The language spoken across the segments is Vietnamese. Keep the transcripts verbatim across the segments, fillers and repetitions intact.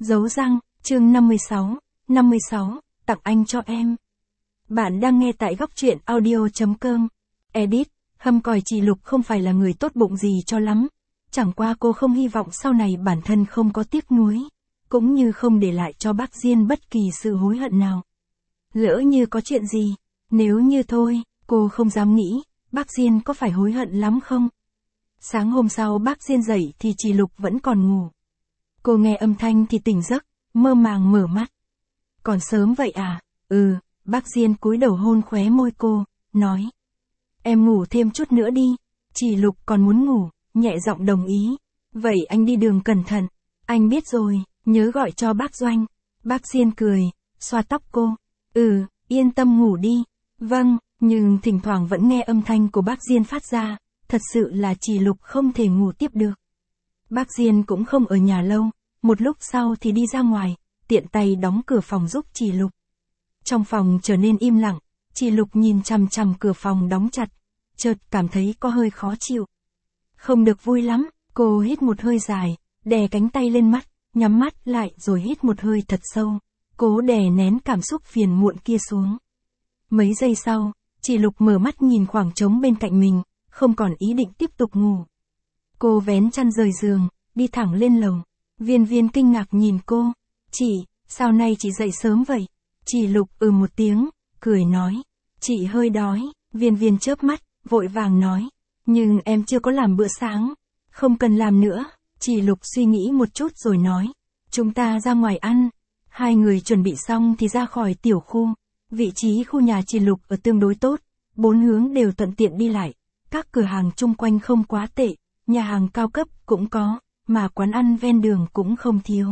Dấu răng, chương năm mươi sáu, năm mươi sáu, tặng anh cho em. Bạn đang nghe tại góc truyện audio.com. Edit, Hâm còi Chị Lục không phải là người tốt bụng gì cho lắm. Chẳng qua cô không hy vọng sau này bản thân không có tiếc nuối, cũng như không để lại cho bác Diên bất kỳ sự hối hận nào. Lỡ như có chuyện gì, nếu như thôi, cô không dám nghĩ, bác Diên có phải hối hận lắm không? Sáng hôm sau bác Diên dậy thì chị Lục vẫn còn ngủ. Cô nghe âm thanh thì tỉnh giấc, mơ màng mở mắt. Còn sớm vậy à? Ừ, bác Diên cúi đầu hôn khóe môi cô, nói. Em ngủ thêm chút nữa đi. Chị Lục còn muốn ngủ, nhẹ giọng đồng ý. Vậy anh đi đường cẩn thận. Anh biết rồi, nhớ gọi cho bác Doanh. Bác Diên cười, xoa tóc cô. Ừ, yên tâm ngủ đi. Vâng, nhưng thỉnh thoảng vẫn nghe âm thanh của bác Diên phát ra. Thật sự là chị Lục không thể ngủ tiếp được. Bác Diên cũng không ở nhà lâu, một lúc sau thì đi ra ngoài, tiện tay đóng cửa phòng giúp chị Lục. Trong phòng trở nên im lặng, chị Lục nhìn chằm chằm cửa phòng đóng chặt, chợt cảm thấy có hơi khó chịu. Không được vui lắm, cô hít một hơi dài, đè cánh tay lên mắt, nhắm mắt lại rồi hít một hơi thật sâu, cố đè nén cảm xúc phiền muộn kia xuống. Mấy giây sau, chị Lục mở mắt nhìn khoảng trống bên cạnh mình, không còn ý định tiếp tục ngủ. Cô vén chăn rời giường, đi thẳng lên lầu. Viên Viên kinh ngạc nhìn cô. Chị, sao nay chị dậy sớm vậy? Chị Lục ừ một tiếng, cười nói. Chị hơi đói. Viên Viên chớp mắt, vội vàng nói. Nhưng em chưa có làm bữa sáng. Không cần làm nữa. Chị Lục suy nghĩ một chút rồi nói. Chúng ta ra ngoài ăn. Hai người chuẩn bị xong thì ra khỏi tiểu khu. Vị trí khu nhà chị Lục ở tương đối tốt. Bốn hướng đều thuận tiện đi lại. Các cửa hàng chung quanh không quá tệ. Nhà hàng cao cấp cũng có, mà quán ăn ven đường cũng không thiếu.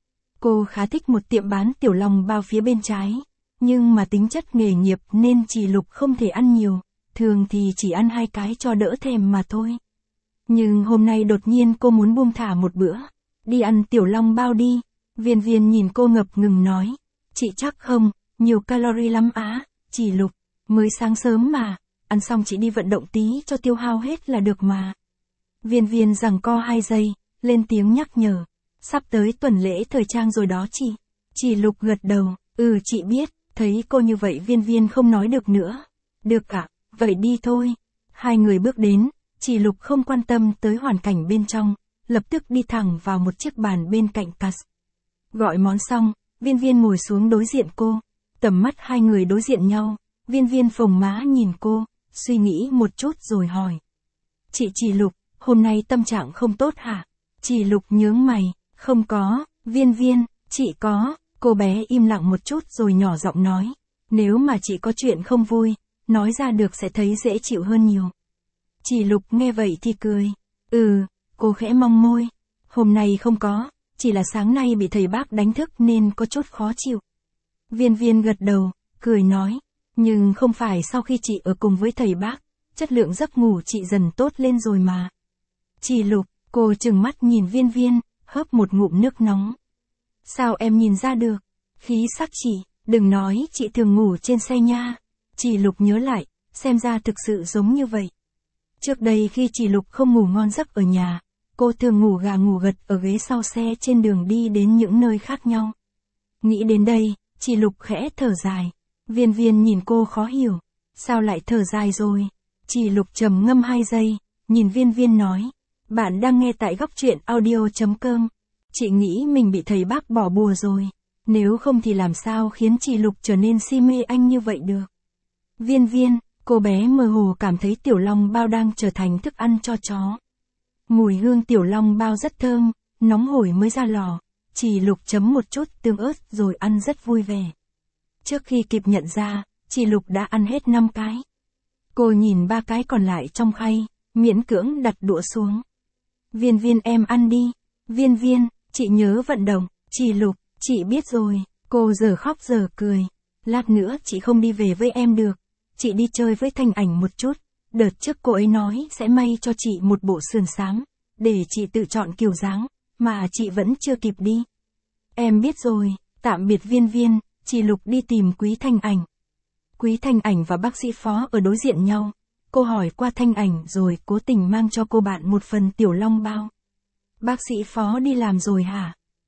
Cô khá thích một tiệm bán tiểu lòng bao phía bên trái, nhưng mà tính chất nghề nghiệp nên chị Lục không thể ăn nhiều, thường thì chỉ ăn hai cái cho đỡ thèm mà thôi. Nhưng hôm nay đột nhiên cô muốn buông thả một bữa, đi ăn tiểu long bao đi. Viên Viên nhìn cô ngập ngừng nói, chị chắc không, nhiều calorie lắm á. Chị Lục, mới sáng sớm mà, ăn xong chị đi vận động tí cho tiêu hao hết là được mà. Viên Viên giằng co hai giây, lên tiếng nhắc nhở. Sắp tới tuần lễ thời trang rồi đó chị. Chị Lục gật đầu, ừ chị biết. Thấy cô như vậy Viên Viên không nói được nữa. Được ạ, vậy đi thôi. Hai người bước đến, chị Lục không quan tâm tới hoàn cảnh bên trong, lập tức đi thẳng vào một chiếc bàn bên cạnh cas. Gọi món xong, Viên Viên ngồi xuống đối diện cô. Tầm mắt hai người đối diện nhau, Viên Viên phồng má nhìn cô, suy nghĩ một chút rồi hỏi. Chị chị Lục, hôm nay tâm trạng không tốt hả? Chị Lục nhướng mày, không có. Viên Viên, chị có. Cô bé im lặng một chút rồi nhỏ giọng nói. Nếu mà chị có chuyện không vui, nói ra được sẽ thấy dễ chịu hơn nhiều. Chị Lục nghe vậy thì cười. Ừ, cô khẽ mong môi. Hôm nay không có, chỉ là sáng nay bị thầy bác đánh thức nên có chút khó chịu. Viên Viên gật đầu, cười nói. Nhưng không phải sau khi chị ở cùng với thầy bác, chất lượng giấc ngủ chị dần tốt lên rồi mà. Chị Lục, cô trừng mắt nhìn Viên Viên, hớp một ngụm nước nóng. Sao em nhìn ra được? Khí sắc chị, đừng nói chị thường ngủ trên xe nha. Chị Lục nhớ lại, xem ra thực sự giống như vậy. Trước đây khi chị Lục không ngủ ngon giấc ở nhà, cô thường ngủ gà ngủ gật ở ghế sau xe trên đường đi đến những nơi khác nhau. Nghĩ đến đây, chị Lục khẽ thở dài. Viên Viên nhìn cô khó hiểu. Sao lại thở dài rồi? Chị Lục trầm ngâm hai giây, nhìn Viên Viên nói. Bạn đang nghe tại góc truyện audio.com. Chị nghĩ mình bị thầy bác bỏ bùa rồi. Nếu không thì làm sao khiến chị Lục trở nên si mê anh như vậy được. Viên Viên, cô bé mơ hồ cảm thấy tiểu long bao đang trở thành thức ăn cho chó. Mùi hương tiểu long bao rất thơm, nóng hổi mới ra lò. Chị Lục chấm một chút tương ớt rồi ăn rất vui vẻ. Trước khi kịp nhận ra, chị Lục đã ăn hết năm cái. Cô nhìn ba cái còn lại trong khay, miễn cưỡng đặt đũa xuống. Viên Viên em ăn đi. Viên Viên, chị nhớ vận động. Chị Lục, chị biết rồi. Cô giờ khóc giờ cười. Lát nữa chị không đi về với em được. Chị đi chơi với Thanh Ảnh một chút. Đợt trước cô ấy nói sẽ may cho chị một bộ sườn xám, để chị tự chọn kiểu dáng, mà chị vẫn chưa kịp đi. Em biết rồi, tạm biệt Viên Viên. Chị Lục đi tìm Quý Thanh Ảnh. Quý Thanh Ảnh và bác sĩ Phó ở đối diện nhau. Cô hỏi qua Thanh Ảnh rồi cố tình mang cho cô bạn một phần tiểu long bao. Bác sĩ Phó đi làm rồi hả?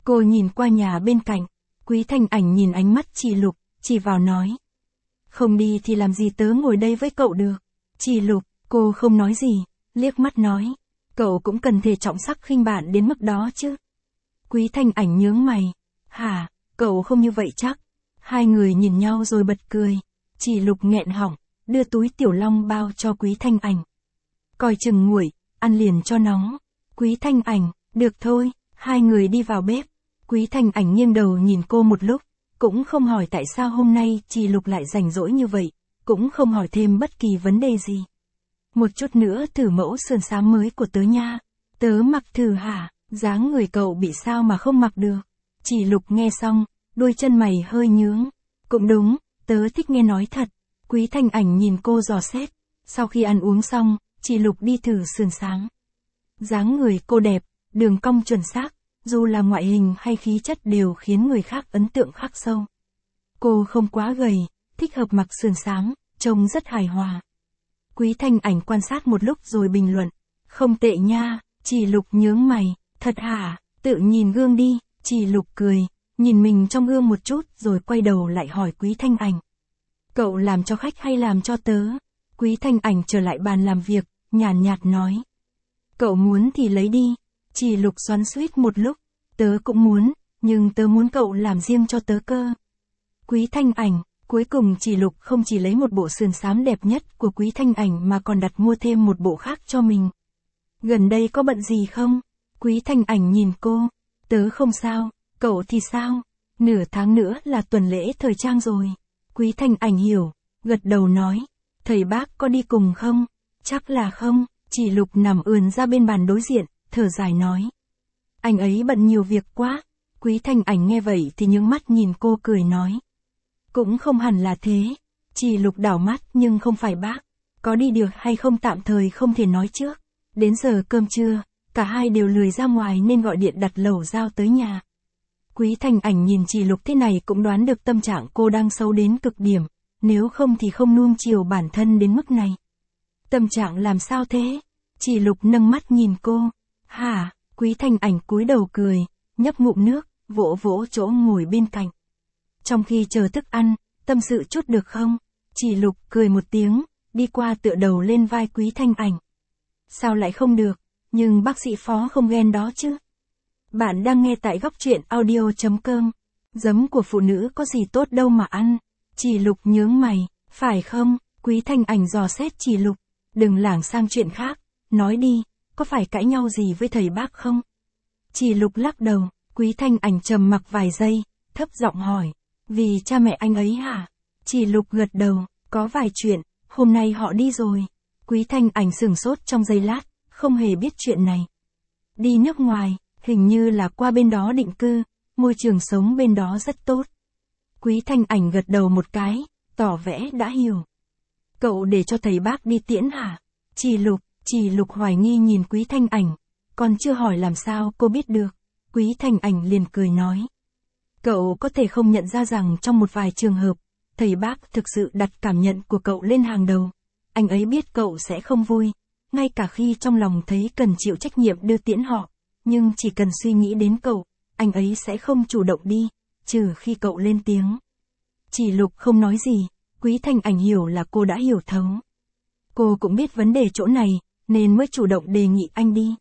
Cô nhìn qua nhà bên cạnh, Quý Thanh Ảnh nhìn ánh mắt Trì Lục, chỉ vào nói. Không đi thì làm gì tớ ngồi đây với cậu được. Trì Lục, cô không nói gì, liếc mắt nói. Cậu cũng cần thể trọng sắc khinh bạn đến mức đó chứ. Quý Thanh Ảnh nhướng mày. Hả, cậu không như vậy chắc. Hai người nhìn nhau rồi bật cười. Trì Lục nghẹn họng, đưa túi tiểu long bao cho Quý Thanh Ảnh. Coi chừng nguội, ăn liền cho nóng. Quý Thanh Ảnh, được thôi, hai người đi vào bếp. Quý Thanh Ảnh nghiêng đầu nhìn cô một lúc, cũng không hỏi tại sao hôm nay Trì Lục lại rảnh rỗi như vậy, cũng không hỏi thêm bất kỳ vấn đề gì. Một chút nữa thử mẫu sườn xám mới của tớ nha. Tớ mặc thử hả, dáng người cậu bị sao mà không mặc được. Trì Lục nghe xong, đôi chân mày hơi nhướng. Cũng đúng, tớ thích nghe nói thật. Quý Thanh Ảnh nhìn cô dò xét. Sau khi ăn uống xong, Trì Lục đi thử sườn xám. Dáng người cô đẹp, đường cong chuẩn xác, dù là ngoại hình hay khí chất đều khiến người khác ấn tượng khắc sâu. Cô không quá gầy, thích hợp mặc sườn xám, trông rất hài hòa. Quý Thanh Ảnh quan sát một lúc rồi bình luận. Không tệ nha. Trì Lục nhướng mày. Thật hả, tự nhìn gương đi. Trì Lục cười, nhìn mình trong gương một chút rồi quay đầu lại hỏi Quý Thanh Ảnh. Cậu làm cho khách hay làm cho tớ? Quý Thanh Ảnh trở lại bàn làm việc, nhàn nhạt nói. Cậu muốn thì lấy đi. Trì Lục xoắn xuýt một lúc. Tớ cũng muốn, nhưng tớ muốn cậu làm riêng cho tớ cơ. Quý Thanh Ảnh, cuối cùng Trì Lục không chỉ lấy một bộ sườn xám đẹp nhất của Quý Thanh Ảnh mà còn đặt mua thêm một bộ khác cho mình. Gần đây có bận gì không? Quý Thanh Ảnh nhìn cô. Tớ không sao, cậu thì sao? Nửa tháng nữa là tuần lễ thời trang rồi. Quý Thanh Ảnh hiểu, gật đầu nói. Thầy bác có đi cùng không? Chắc là không. Trì Lục nằm ườn ra bên bàn đối diện, thở dài nói. Anh ấy bận nhiều việc quá. Quý Thanh Ảnh nghe vậy thì nhướng mắt nhìn cô cười nói. Cũng không hẳn là thế. Trì Lục đảo mắt nhưng không phải bác. Có đi được hay không tạm thời không thể nói trước. Đến giờ cơm trưa, cả hai đều lười ra ngoài nên gọi điện đặt lẩu giao tới nhà. Quý Thanh Ảnh nhìn Trì Lục thế này cũng đoán được tâm trạng cô đang xấu đến cực điểm. Nếu không thì không nuông chiều bản thân đến mức này. Tâm trạng làm sao thế? Trì Lục nâng mắt nhìn cô. Hả? Quý Thanh Ảnh cúi đầu cười, nhấp ngụm nước, vỗ vỗ chỗ ngồi bên cạnh. Trong khi chờ thức ăn, tâm sự chút được không? Trì Lục cười một tiếng, đi qua tựa đầu lên vai Quý Thanh Ảnh. Sao lại không được? Nhưng bác sĩ Phó không ghen đó chứ? Bạn đang nghe tại góc truyện audio chấm com. Giấm của phụ nữ có gì tốt đâu mà ăn. Trì Lục nhướng mày, phải không? Quý Thanh Ảnh dò xét Trì Lục. Đừng lảng sang chuyện khác, nói đi, có phải cãi nhau gì với thầy bác không? Trì Lục lắc đầu, Quý Thanh Ảnh trầm mặc vài giây, thấp giọng hỏi. Vì cha mẹ anh ấy hả? Trì Lục gật đầu, có vài chuyện, hôm nay họ đi rồi. Quý Thanh Ảnh sửng sốt trong giây lát, không hề biết chuyện này. Đi nước ngoài, hình như là qua bên đó định cư, môi trường sống bên đó rất tốt. Quý Thanh Ảnh gật đầu một cái, tỏ vẻ đã hiểu. Cậu để cho thầy bác đi tiễn hả? Trì Lục, Trì Lục hoài nghi nhìn Quý Thanh Ảnh, còn chưa hỏi làm sao cô biết được. Quý Thanh Ảnh liền cười nói. Cậu có thể không nhận ra rằng trong một vài trường hợp, thầy bác thực sự đặt cảm nhận của cậu lên hàng đầu. Anh ấy biết cậu sẽ không vui, ngay cả khi trong lòng thấy cần chịu trách nhiệm đưa tiễn họ, nhưng chỉ cần suy nghĩ đến cậu, anh ấy sẽ không chủ động đi, trừ khi cậu lên tiếng. Trì Lục không nói gì, Quý Thanh Ảnh hiểu là cô đã hiểu thấu. Cô cũng biết vấn đề chỗ này, nên mới chủ động đề nghị anh đi.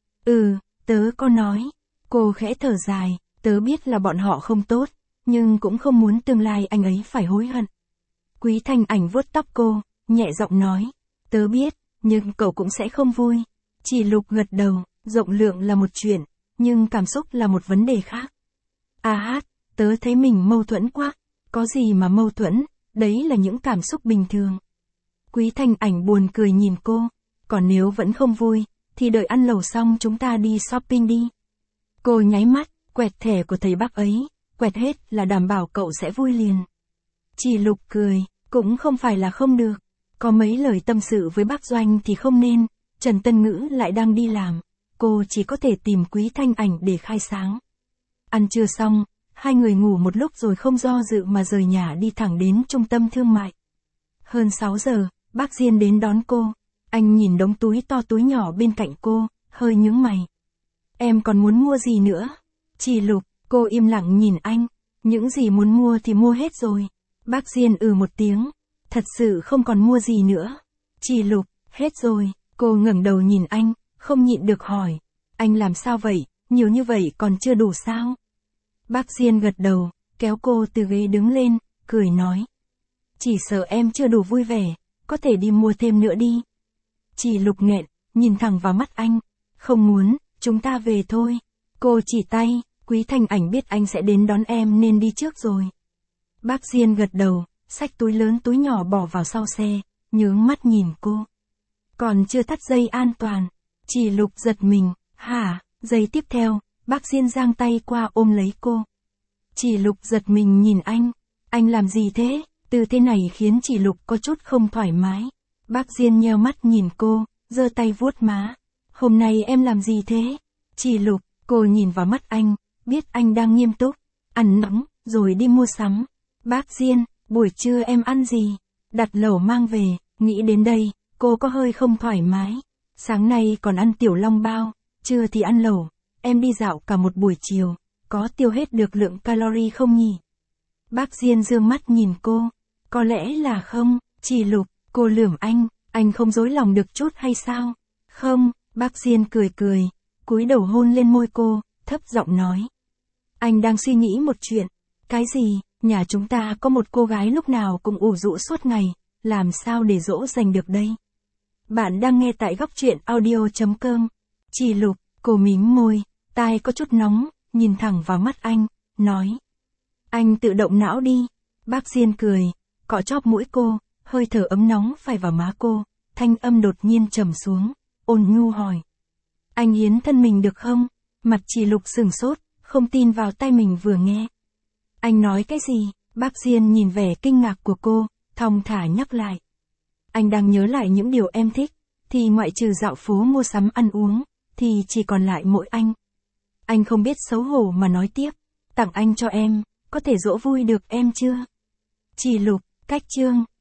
Ừ, tớ có nói. Cô khẽ thở dài, tớ biết là bọn họ không tốt, nhưng cũng không muốn tương lai anh ấy phải hối hận. Quý Thanh Ảnh vuốt tóc cô, nhẹ giọng nói. Tớ biết, nhưng cậu cũng sẽ không vui. Trì Lục gật đầu, rộng lượng là một chuyện, nhưng cảm xúc là một vấn đề khác. À hát, tớ thấy mình mâu thuẫn quá. Có gì mà mâu thuẫn, đấy là những cảm xúc bình thường. Quý Thanh Ảnh buồn cười nhìn cô, còn nếu vẫn không vui, thì đợi ăn lẩu xong chúng ta đi shopping đi. Cô nháy mắt, quẹt thẻ của thầy bác ấy, quẹt hết là đảm bảo cậu sẽ vui liền. Trì Lục cười, cũng không phải là không được, có mấy lời tâm sự với bác Doanh thì không nên, Trần Tân Ngữ lại đang đi làm, cô chỉ có thể tìm Quý Thanh Ảnh để khai sáng. Ăn trưa xong, hai người ngủ một lúc rồi không do dự mà rời nhà đi thẳng đến trung tâm thương mại. Hơn sáu giờ, bác Diên đến đón cô, anh nhìn đống túi to túi nhỏ bên cạnh cô, hơi nhướng mày. Em còn muốn mua gì nữa? Trì Lục, Cô im lặng nhìn anh. Những gì muốn mua thì mua hết rồi. Bác Diên ừ một tiếng. Thật sự không còn mua gì nữa. Chỉ Lục, hết rồi. Cô ngẩng đầu nhìn anh, không nhịn được hỏi. Anh làm sao vậy, nhiều như vậy còn chưa đủ sao? Bác Diên gật đầu, kéo cô từ ghế đứng lên, cười nói. Chỉ sợ em chưa đủ vui vẻ, có thể đi mua thêm nữa đi. Chỉ Lục nghẹn, nhìn thẳng vào mắt anh. Không muốn, chúng ta về thôi. Cô chỉ tay, Quý Thành Ảnh biết anh sẽ đến đón em nên đi trước rồi. Bác Diên gật đầu, xách túi lớn túi nhỏ bỏ vào sau xe, nhướng mắt nhìn cô. Còn chưa thắt dây an toàn. Chỉ Lục giật mình, hả, giây tiếp theo, bác Diên giang tay qua ôm lấy cô. Chỉ Lục giật mình nhìn anh, anh làm gì thế? Từ thế này khiến Chỉ Lục có chút không thoải mái. Bác Diên nheo mắt nhìn cô, giơ tay vuốt má. Hôm nay em làm gì thế? Chỉ Lục, cô nhìn vào mắt anh, biết anh đang nghiêm túc. Ăn nóng, rồi đi mua sắm. Bác Diên, buổi trưa em ăn gì? Đặt lẩu mang về, nghĩ đến đây, cô có hơi không thoải mái. Sáng nay còn ăn tiểu long bao, trưa thì ăn lẩu. Em đi dạo cả một buổi chiều, có tiêu hết được lượng calorie không nhỉ? Bác Diên dương mắt nhìn cô. Có lẽ là không. Chỉ Lục, cô lườm anh, anh không dối lòng được chút hay sao? Không, bác Diên cười cười, cúi đầu hôn lên môi cô, thấp giọng nói. Anh đang suy nghĩ một chuyện. Cái gì? Nhà chúng ta có một cô gái lúc nào cũng ủ rũ suốt ngày, làm sao để dỗ dành được đây? Bạn đang nghe tại góc truyện audio chấm com. Chỉ Lục, cô mím môi, tai có chút nóng, nhìn thẳng vào mắt anh, nói. Anh tự động não đi. Bác Diên cười, cọ chóp mũi cô, hơi thở ấm nóng phả vào má cô, thanh âm đột nhiên trầm xuống, ôn nhu hỏi. Anh hiến thân mình được không? Mặt Chỉ Lục sừng sốt, không tin vào tai mình vừa nghe. Anh nói cái gì? Bác Diên nhìn vẻ kinh ngạc của cô, thong thả nhắc lại. Anh đang nhớ lại những điều em thích, thì ngoại trừ dạo phố mua sắm ăn uống, thì chỉ còn lại mỗi anh. Anh không biết xấu hổ mà nói tiếp, tặng anh cho em, có thể dỗ vui được em chưa? Chỉ Lục, cách chương.